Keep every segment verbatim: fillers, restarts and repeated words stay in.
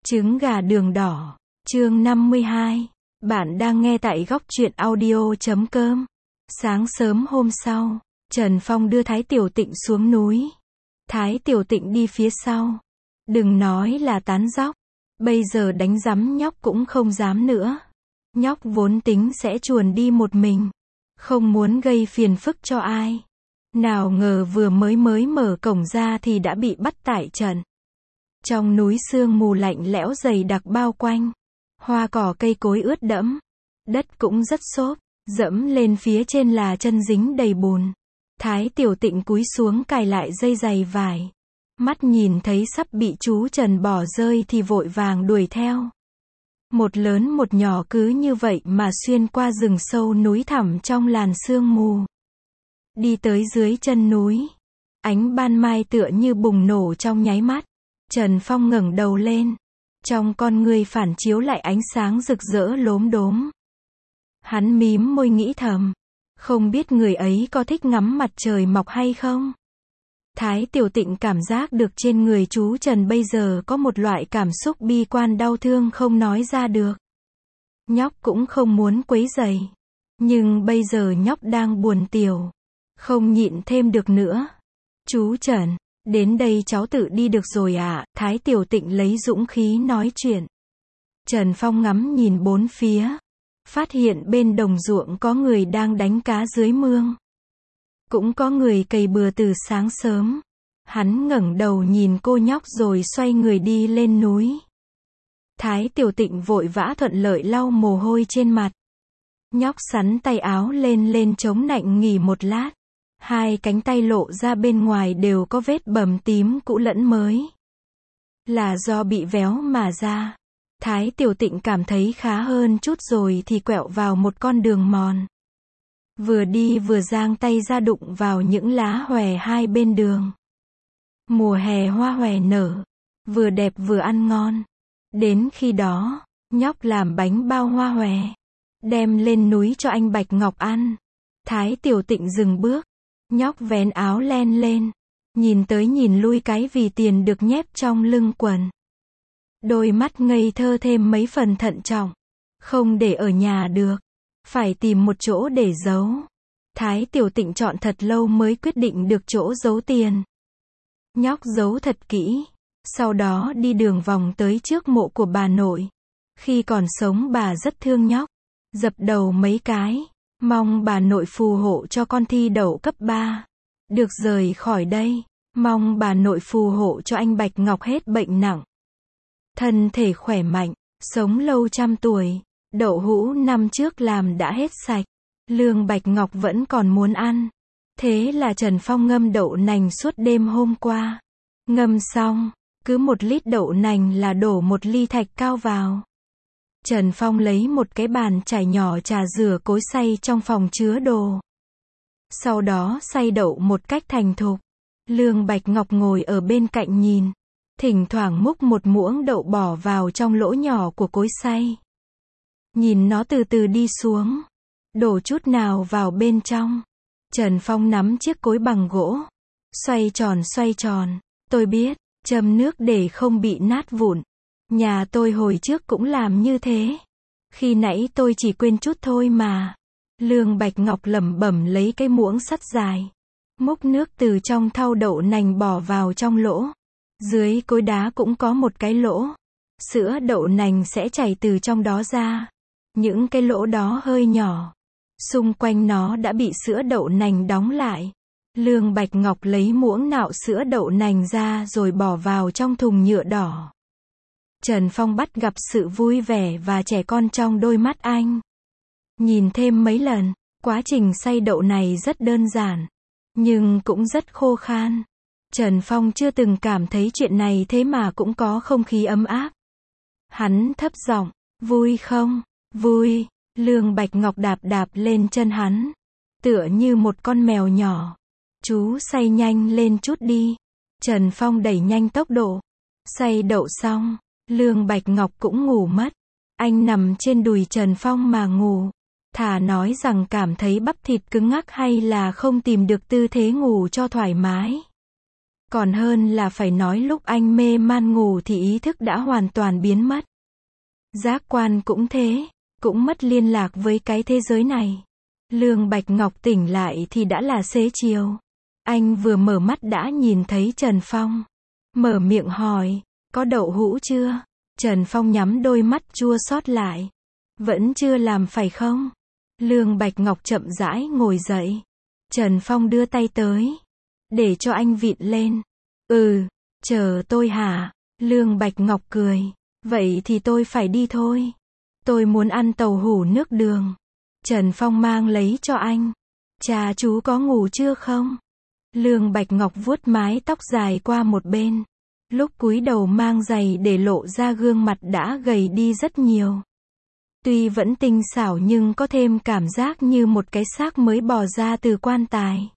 Trứng gà đường đỏ, chương năm mươi hai. Bạn đang nghe tại góc truyện audio chấm com. Sáng sớm hôm sau, Trần Phong đưa Thái Tiểu Tịnh xuống núi. Thái Tiểu Tịnh đi phía sau. Đừng nói là tán dóc, bây giờ đánh rắm nhóc cũng không dám nữa. Nhóc vốn tính sẽ chuồn đi một mình, không muốn gây phiền phức cho ai. Nào ngờ vừa mới mới mở cổng ra thì đã bị bắt tại trận. Trong núi sương mù lạnh lẽo dày đặc bao quanh, hoa cỏ cây cối ướt đẫm, đất cũng rất xốp, dẫm lên phía trên là chân dính đầy bùn. Thái Tiểu Tịnh cúi xuống cài lại dây giày vải, mắt nhìn thấy sắp bị chú Trần bỏ rơi thì vội vàng đuổi theo. Một lớn một nhỏ cứ như vậy mà xuyên qua rừng sâu núi thẳm trong làn sương mù. Đi tới dưới chân núi, ánh ban mai tựa như bùng nổ trong nháy mắt. Trần Phong ngẩng đầu lên, trong con ngươi phản chiếu lại ánh sáng rực rỡ lốm đốm. Hắn mím môi nghĩ thầm, không biết người ấy có thích ngắm mặt trời mọc hay không? Thái Tiểu Tịnh cảm giác được trên người chú Trần bây giờ có một loại cảm xúc bi quan đau thương không nói ra được. Nhóc cũng không muốn quấy rầy, nhưng bây giờ nhóc đang buồn tiểu, không nhịn thêm được nữa. Chú Trần, đến đây cháu tự đi được rồi ạ, à? Thái Tiểu Tịnh lấy dũng khí nói chuyện. Trần Phong ngắm nhìn bốn phía, phát hiện bên đồng ruộng có người đang đánh cá dưới mương. Cũng có người cày bừa từ sáng sớm. Hắn ngẩng đầu nhìn cô nhóc rồi xoay người đi lên núi. Thái Tiểu Tịnh vội vã thuận lợi lau mồ hôi trên mặt. Nhóc sắn tay áo lên lên chống nạnh nghỉ một lát. Hai cánh tay lộ ra bên ngoài đều có vết bầm tím cũ lẫn mới. Là do bị véo mà ra. Thái Tiểu Tịnh cảm thấy khá hơn chút rồi thì quẹo vào một con đường mòn. Vừa đi vừa giang tay ra đụng vào những lá hòe hai bên đường. Mùa hè hoa hòe nở, vừa đẹp vừa ăn ngon. Đến khi đó, nhóc làm bánh bao hoa hòe, đem lên núi cho anh Bạch Ngọc ăn. Thái Tiểu Tịnh dừng bước, nhóc vén áo len lên, nhìn tới nhìn lui cái vì tiền được nhét trong lưng quần. Đôi mắt ngây thơ thêm mấy phần thận trọng, không để ở nhà được, phải tìm một chỗ để giấu. Thái Tiểu Tịnh chọn thật lâu mới quyết định được chỗ giấu tiền. Nhóc giấu thật kỹ, sau đó đi đường vòng tới trước mộ của bà nội. Khi còn sống bà rất thương nhóc, dập đầu mấy cái, mong bà nội phù hộ cho con thi đậu cấp ba. Được rời khỏi đây, mong bà nội phù hộ cho anh Bạch Ngọc hết bệnh nặng, thân thể khỏe mạnh, sống lâu trăm tuổi. Đậu hũ năm trước làm đã hết sạch, lương Bạch Ngọc vẫn còn muốn ăn. Thế là Trần Phong ngâm đậu nành suốt đêm hôm qua. Ngâm xong, cứ một lít đậu nành là đổ một ly thạch cao vào. Trần Phong lấy một cái bàn chải nhỏ trà rửa cối xay trong phòng chứa đồ. Sau đó xay đậu một cách thành thục. Lương Bạch Ngọc ngồi ở bên cạnh nhìn, thỉnh thoảng múc một muỗng đậu bỏ vào trong lỗ nhỏ của cối xay. Nhìn nó từ từ đi xuống, đổ chút nào vào bên trong. Trần Phong nắm chiếc cối bằng gỗ, xoay tròn xoay tròn. Tôi biết, châm nước để không bị nát vụn. Nhà tôi hồi trước cũng làm như thế. Khi nãy tôi chỉ quên chút thôi mà. Lương Bạch Ngọc lẩm bẩm lấy cái muỗng sắt dài, múc nước từ trong thau đậu nành bỏ vào trong lỗ. Dưới cối đá cũng có một cái lỗ. Sữa đậu nành sẽ chảy từ trong đó ra. Những cái lỗ đó hơi nhỏ, xung quanh nó đã bị sữa đậu nành đóng lại. Lương Bạch Ngọc lấy muỗng nạo sữa đậu nành ra rồi bỏ vào trong thùng nhựa đỏ. Trần Phong bắt gặp sự vui vẻ và trẻ con trong đôi mắt anh. Nhìn thêm mấy lần, quá trình xay đậu này rất đơn giản, nhưng cũng rất khô khan. Trần Phong chưa từng cảm thấy chuyện này thế mà cũng có không khí ấm áp. Hắn thấp giọng, vui không? Vui. Lương Bạch Ngọc đạp đạp lên chân hắn, tựa như một con mèo nhỏ. Chú xay nhanh lên chút đi. Trần Phong đẩy nhanh tốc độ. Xay đậu xong, Lương Bạch Ngọc cũng ngủ mất. Anh nằm trên đùi Trần Phong mà ngủ. Thà nói rằng cảm thấy bắp thịt cứng ngắc hay là không tìm được tư thế ngủ cho thoải mái. Còn hơn là phải nói lúc anh mê man ngủ thì ý thức đã hoàn toàn biến mất. Giác quan cũng thế, cũng mất liên lạc với cái thế giới này. Lương Bạch Ngọc tỉnh lại thì đã là xế chiều. Anh vừa mở mắt đã nhìn thấy Trần Phong. Mở miệng hỏi, có đậu hũ chưa? Trần Phong nhắm đôi mắt chua xót lại. Vẫn chưa làm phải không? Lương Bạch Ngọc chậm rãi ngồi dậy. Trần Phong đưa tay tới, để cho anh vịn lên. Ừ, chờ tôi hả? Lương Bạch Ngọc cười. Vậy thì tôi phải đi thôi. Tôi muốn ăn tàu hủ nước đường. Trần Phong mang lấy cho anh. Cha chú có ngủ chưa không? Lương Bạch Ngọc vuốt mái tóc dài qua một bên. Lúc cúi đầu mang giày để lộ ra gương mặt đã gầy đi rất nhiều. Tuy vẫn tinh xảo nhưng có thêm cảm giác như một cái xác mới bò ra từ quan tài.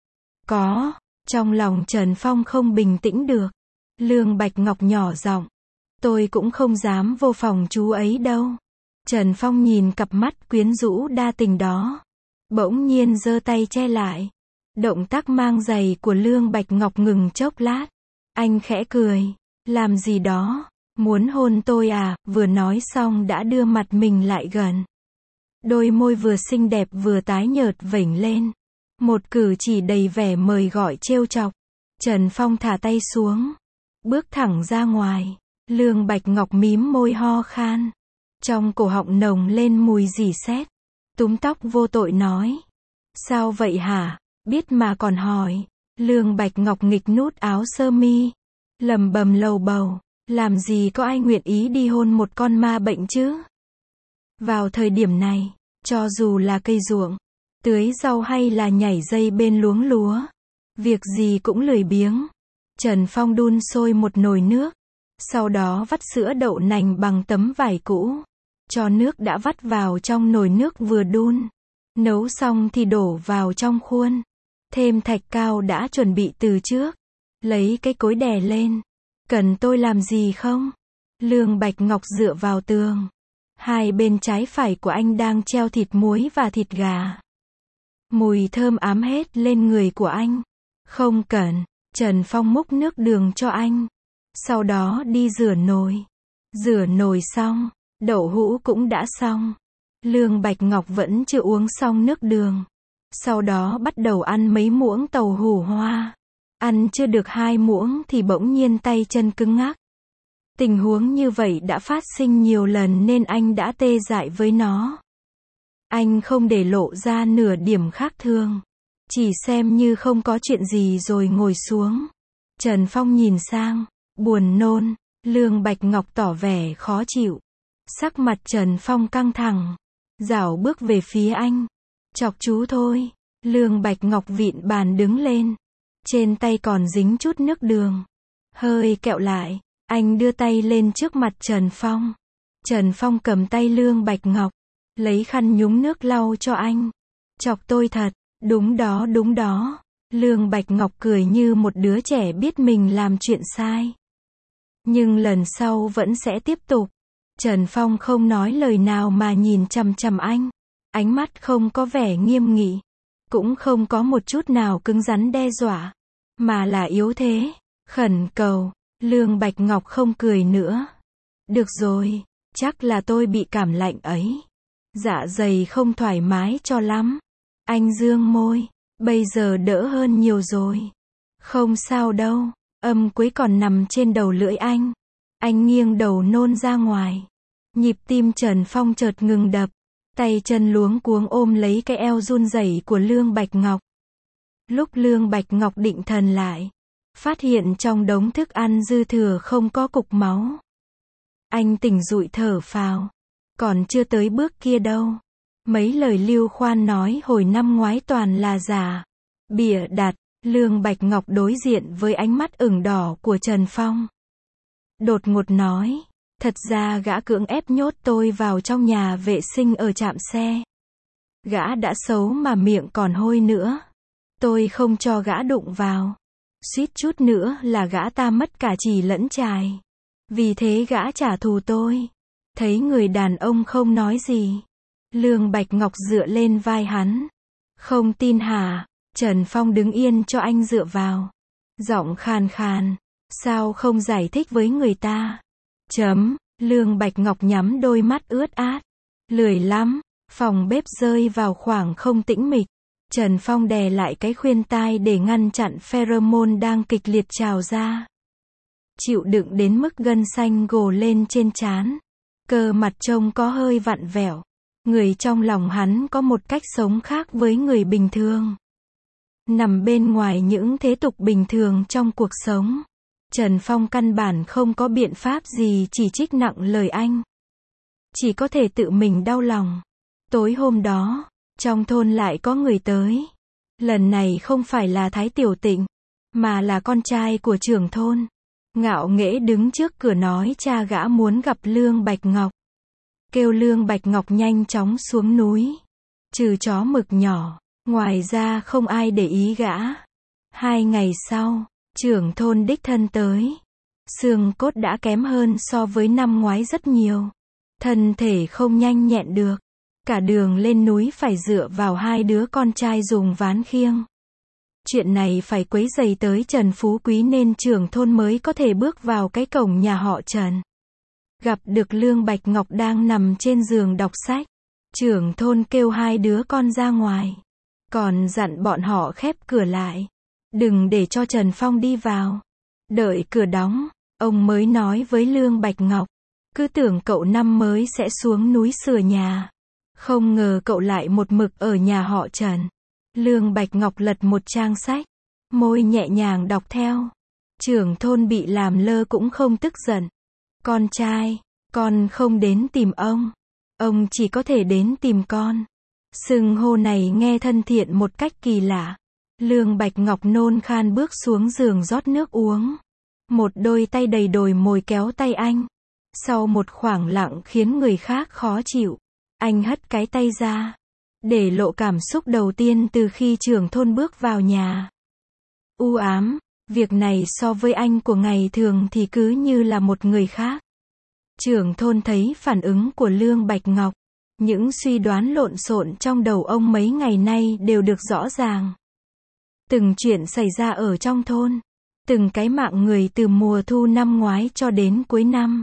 Có, trong lòng Trần Phong không bình tĩnh được. Lương Bạch Ngọc nhỏ giọng. Tôi cũng không dám vô phòng chú ấy đâu. Trần Phong nhìn cặp mắt quyến rũ đa tình đó. Bỗng nhiên giơ tay che lại. Động tác mang giày của Lương Bạch Ngọc ngừng chốc lát. Anh khẽ cười. Làm gì đó? Muốn hôn tôi à? Vừa nói xong đã đưa mặt mình lại gần. Đôi môi vừa xinh đẹp vừa tái nhợt vểnh lên. Một cử chỉ đầy vẻ mời gọi trêu chọc. Trần Phong thả tay xuống. Bước thẳng ra ngoài. Lương Bạch Ngọc mím môi ho khan. Trong cổ họng nồng lên mùi rỉ sét. Túm tóc vô tội nói. Sao vậy hả? Biết mà còn hỏi. Lương Bạch Ngọc nghịch nút áo sơ mi. Lầm bầm lầu bầu. Làm gì có ai nguyện ý đi hôn một con ma bệnh chứ? Vào thời điểm này, cho dù là cây ruộng, tưới rau hay là nhảy dây bên luống lúa, việc gì cũng lười biếng. Trần Phong đun sôi một nồi nước. Sau đó vắt sữa đậu nành bằng tấm vải cũ. Cho nước đã vắt vào trong nồi nước vừa đun. Nấu xong thì đổ vào trong khuôn. Thêm thạch cao đã chuẩn bị từ trước. Lấy cái cối đè lên. Cần tôi làm gì không? Lương Bạch Ngọc dựa vào tường. Hai bên trái phải của anh đang treo thịt muối và thịt gà. Mùi thơm ám hết lên người của anh. Không cần. Trần Phong múc nước đường cho anh. Sau đó đi rửa nồi. Rửa nồi xong, đậu hũ cũng đã xong. Lương Bạch Ngọc vẫn chưa uống xong nước đường. Sau đó bắt đầu ăn mấy muỗng tàu hủ hoa. Ăn chưa được hai muỗng thì bỗng nhiên tay chân cứng ngắc. Tình huống như vậy đã phát sinh nhiều lần nên anh đã tê dại với nó. Anh không để lộ ra nửa điểm khác thường. Chỉ xem như không có chuyện gì rồi ngồi xuống. Trần Phong nhìn sang, buồn nôn. Lương Bạch Ngọc tỏ vẻ khó chịu. Sắc mặt Trần Phong căng thẳng. Dảo bước về phía anh. Chọc chú thôi. Lương Bạch Ngọc vịn bàn đứng lên. Trên tay còn dính chút nước đường. Hơi kẹo lại. Anh đưa tay lên trước mặt Trần Phong. Trần Phong cầm tay Lương Bạch Ngọc. Lấy khăn nhúng nước lau cho anh. Chọc tôi thật. Đúng đó đúng đó. Lương Bạch Ngọc cười như một đứa trẻ biết mình làm chuyện sai. Nhưng lần sau vẫn sẽ tiếp tục. Trần Phong không nói lời nào mà nhìn chằm chằm anh. Ánh mắt không có vẻ nghiêm nghị. Cũng không có một chút nào cứng rắn đe dọa. Mà là yếu thế. Khẩn cầu. Lương Bạch Ngọc không cười nữa. Được rồi. Chắc là tôi bị cảm lạnh ấy. Dạ dày không thoải mái cho lắm. Anh dương môi. Bây giờ đỡ hơn nhiều rồi. Không sao đâu. Âm quấy còn nằm trên đầu lưỡi anh. Anh nghiêng đầu nôn ra ngoài. Nhịp tim Trần Phong chợt ngừng đập. Tay chân luống cuống ôm lấy cái eo run rẩy của Lương Bạch Ngọc. Lúc Lương Bạch Ngọc định thần lại, phát hiện trong đống thức ăn dư thừa không có cục máu. Anh tỉnh dụi thở phào. Còn chưa tới bước kia đâu. Mấy lời Lưu Khoan nói hồi năm ngoái toàn là giả. Bịa đặt. Lương Bạch Ngọc đối diện với ánh mắt ửng đỏ của Trần Phong. Đột ngột nói. Thật ra gã cưỡng ép nhốt tôi vào trong nhà vệ sinh ở trạm xe. Gã đã xấu mà miệng còn hôi nữa. Tôi không cho gã đụng vào. Suýt chút nữa là gã ta mất cả chì lẫn chài. Vì thế gã trả thù tôi. Thấy người đàn ông không nói gì. Lương Bạch Ngọc dựa lên vai hắn. Không tin hả? Trần Phong đứng yên cho anh dựa vào. Giọng khàn khàn. Sao không giải thích với người ta? Chấm. Lương Bạch Ngọc nhắm đôi mắt ướt át. Lười lắm. Phòng bếp rơi vào khoảng không tĩnh mịch. Trần Phong đè lại cái khuyên tai để ngăn chặn pheromone đang kịch liệt trào ra. Chịu đựng đến mức gân xanh gồ lên trên trán. Cơ mặt trông có hơi vặn vẹo. Người trong lòng hắn có một cách sống khác với người bình thường. Nằm bên ngoài những thế tục bình thường trong cuộc sống. Trần Phong căn bản không có biện pháp gì chỉ trích nặng lời anh. Chỉ có thể tự mình đau lòng. Tối hôm đó, trong thôn lại có người tới. Lần này không phải là Thái Tiểu Tịnh, mà là con trai của trưởng thôn. Ngạo nghễ đứng trước cửa nói cha gã muốn gặp Lương Bạch Ngọc. Kêu Lương Bạch Ngọc nhanh chóng xuống núi. Trừ chó mực nhỏ, ngoài ra không ai để ý gã. Hai ngày sau, trưởng thôn đích thân tới. Xương cốt đã kém hơn so với năm ngoái rất nhiều. Thân thể không nhanh nhẹn được. Cả đường lên núi phải dựa vào hai đứa con trai dùng ván khiêng. Chuyện này phải quấy rầy tới Trần Phú Quý nên trưởng thôn mới có thể bước vào cái cổng nhà họ Trần. Gặp được Lương Bạch Ngọc đang nằm trên giường đọc sách. Trưởng thôn kêu hai đứa con ra ngoài. Còn dặn bọn họ khép cửa lại. Đừng để cho Trần Phong đi vào. Đợi cửa đóng, ông mới nói với Lương Bạch Ngọc. Cứ tưởng cậu năm mới sẽ xuống núi sửa nhà. Không ngờ cậu lại một mực ở nhà họ Trần. Lương Bạch Ngọc lật một trang sách. Môi nhẹ nhàng đọc theo. Trưởng thôn bị làm lơ cũng không tức giận. Con trai, con không đến tìm ông. Ông chỉ có thể đến tìm con. Xưng hô này nghe thân thiện một cách kỳ lạ. Lương Bạch Ngọc nôn khan bước xuống giường rót nước uống. Một đôi tay đầy đồi mồi kéo tay anh. Sau một khoảng lặng khiến người khác khó chịu, anh hất cái tay ra. Để lộ cảm xúc đầu tiên từ khi trưởng thôn bước vào nhà. U ám, việc này so với anh của ngày thường thì cứ như là một người khác. Trưởng thôn thấy phản ứng của Lương Bạch Ngọc. Những suy đoán lộn xộn trong đầu ông mấy ngày nay đều được rõ ràng. Từng chuyện xảy ra ở trong thôn. Từng cái mạng người từ mùa thu năm ngoái cho đến cuối năm.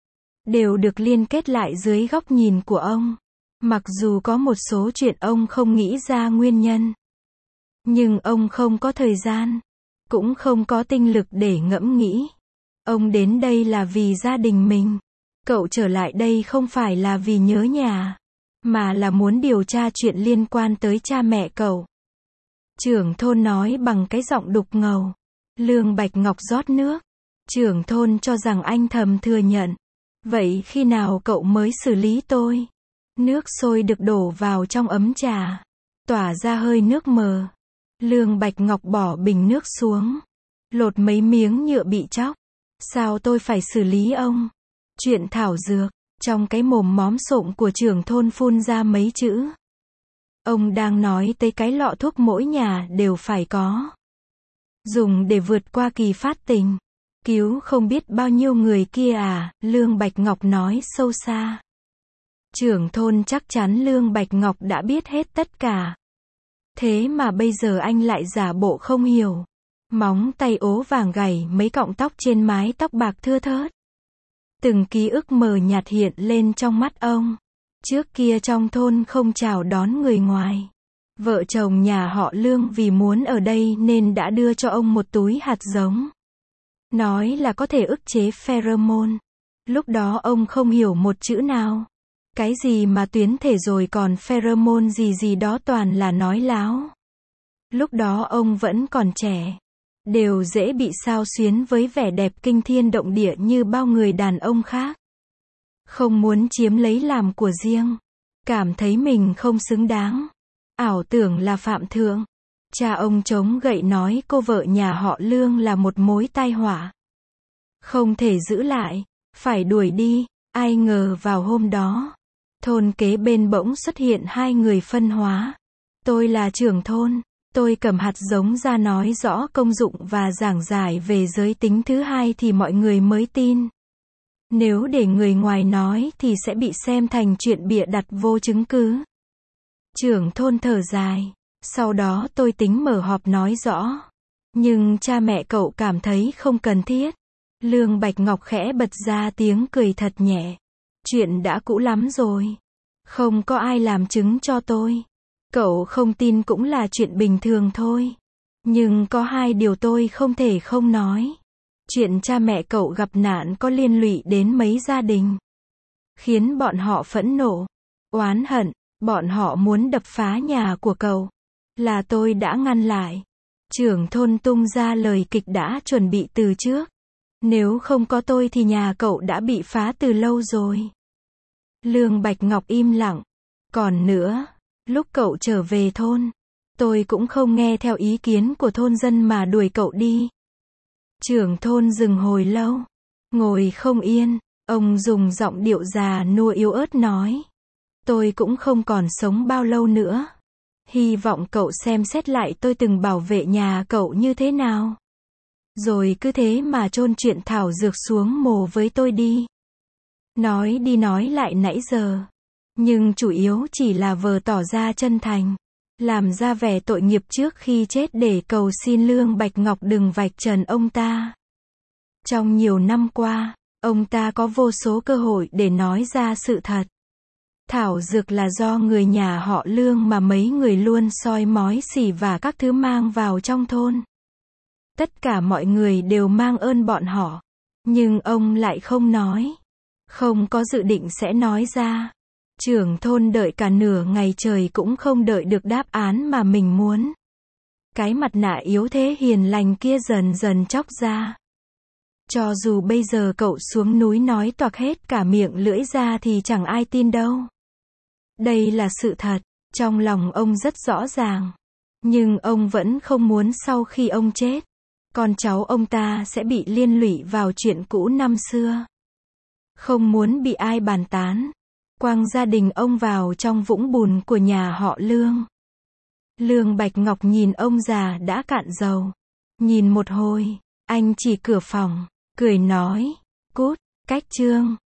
Đều được liên kết lại dưới góc nhìn của ông. Mặc dù có một số chuyện ông không nghĩ ra nguyên nhân. Nhưng ông không có thời gian. Cũng không có tinh lực để ngẫm nghĩ. Ông đến đây là vì gia đình mình. Cậu trở lại đây không phải là vì nhớ nhà. Mà là muốn điều tra chuyện liên quan tới cha mẹ cậu. Trưởng thôn nói bằng cái giọng đục ngầu. Lương Bạch Ngọc rót nước. Trưởng thôn cho rằng anh thầm thừa nhận. Vậy khi nào cậu mới xử lý tôi? Nước sôi được đổ vào trong ấm trà. Tỏa ra hơi nước mờ. Lương Bạch Ngọc bỏ bình nước xuống. Lột mấy miếng nhựa bị chóc. Sao tôi phải xử lý ông? Chuyện thảo dược. Trong cái mồm móm xộm của trưởng thôn phun ra mấy chữ. Ông đang nói tới cái lọ thuốc mỗi nhà đều phải có. Dùng để vượt qua kỳ phát tình. Cứu không biết bao nhiêu người kia à, Lương Bạch Ngọc nói sâu xa. Trưởng thôn chắc chắn Lương Bạch Ngọc đã biết hết tất cả. Thế mà bây giờ anh lại giả bộ không hiểu. Móng tay ố vàng gầy mấy cọng tóc trên mái tóc bạc thưa thớt. Từng ký ức mờ nhạt hiện lên trong mắt ông. Trước kia trong thôn không chào đón người ngoài. Vợ chồng nhà họ Lương vì muốn ở đây nên đã đưa cho ông một túi hạt giống. Nói là có thể ức chế pheromone. Lúc đó ông không hiểu một chữ nào. Cái gì mà tuyến thể rồi còn pheromone gì gì đó toàn là nói láo. Lúc đó ông vẫn còn trẻ. Đều dễ bị xao xuyến với vẻ đẹp kinh thiên động địa như bao người đàn ông khác. Không muốn chiếm lấy làm của riêng. Cảm thấy mình không xứng đáng. Ảo tưởng là phạm thượng. Cha ông chống gậy nói cô vợ nhà họ Lương là một mối tai họa. Không thể giữ lại. Phải đuổi đi. Ai ngờ vào hôm đó. Thôn kế bên bỗng xuất hiện hai người phân hóa. Tôi là trưởng thôn. Tôi cầm hạt giống ra nói rõ công dụng và giảng giải về giới tính thứ hai thì mọi người mới tin. Nếu để người ngoài nói thì sẽ bị xem thành chuyện bịa đặt vô chứng cứ. Trưởng thôn thở dài. Sau đó tôi tính mở họp nói rõ. Nhưng cha mẹ cậu cảm thấy không cần thiết. Lương Bạch Ngọc khẽ bật ra tiếng cười thật nhẹ. Chuyện đã cũ lắm rồi. Không có ai làm chứng cho tôi. Cậu không tin cũng là chuyện bình thường thôi. Nhưng có hai điều tôi không thể không nói. Chuyện cha mẹ cậu gặp nạn có liên lụy đến mấy gia đình. Khiến bọn họ phẫn nộ, oán hận, bọn họ muốn đập phá nhà của cậu. Là tôi đã ngăn lại. Trưởng thôn tung ra lời kịch đã chuẩn bị từ trước. Nếu không có tôi thì nhà cậu đã bị phá từ lâu rồi. Lương Bạch Ngọc im lặng. Còn nữa, lúc cậu trở về thôn, tôi cũng không nghe theo ý kiến của thôn dân mà đuổi cậu đi. Trưởng thôn dừng hồi lâu, ngồi không yên, ông dùng giọng điệu già nua yếu ớt nói. Tôi cũng không còn sống bao lâu nữa. Hy vọng cậu xem xét lại tôi từng bảo vệ nhà cậu như thế nào. Rồi cứ thế mà chôn chuyện thảo dược xuống mồ với tôi đi. Nói đi nói lại nãy giờ. Nhưng chủ yếu chỉ là vờ tỏ ra chân thành. Làm ra vẻ tội nghiệp trước khi chết để cầu xin Lương Bạch Ngọc đừng vạch trần ông ta. Trong nhiều năm qua, ông ta có vô số cơ hội để nói ra sự thật. Thảo dược là do người nhà họ Lương mà mấy người luôn soi mói xỉ vả các thứ mang vào trong thôn. Tất cả mọi người đều mang ơn bọn họ. Nhưng ông lại không nói. Không có dự định sẽ nói ra. Trưởng thôn đợi cả nửa ngày trời cũng không đợi được đáp án mà mình muốn. Cái mặt nạ yếu thế hiền lành kia dần dần chóc ra. Cho dù bây giờ cậu xuống núi nói toạc hết cả miệng lưỡi ra thì chẳng ai tin đâu. Đây là sự thật, trong lòng ông rất rõ ràng. Nhưng ông vẫn không muốn sau khi ông chết, con cháu ông ta sẽ bị liên lụy vào chuyện cũ năm xưa. Không muốn bị ai bàn tán, quăng gia đình ông vào trong vũng bùn của nhà họ Lương. Lương Bạch Ngọc nhìn ông già đã cạn dầu. Nhìn một hồi, anh chỉ cửa phòng, cười nói, cút, cách chương.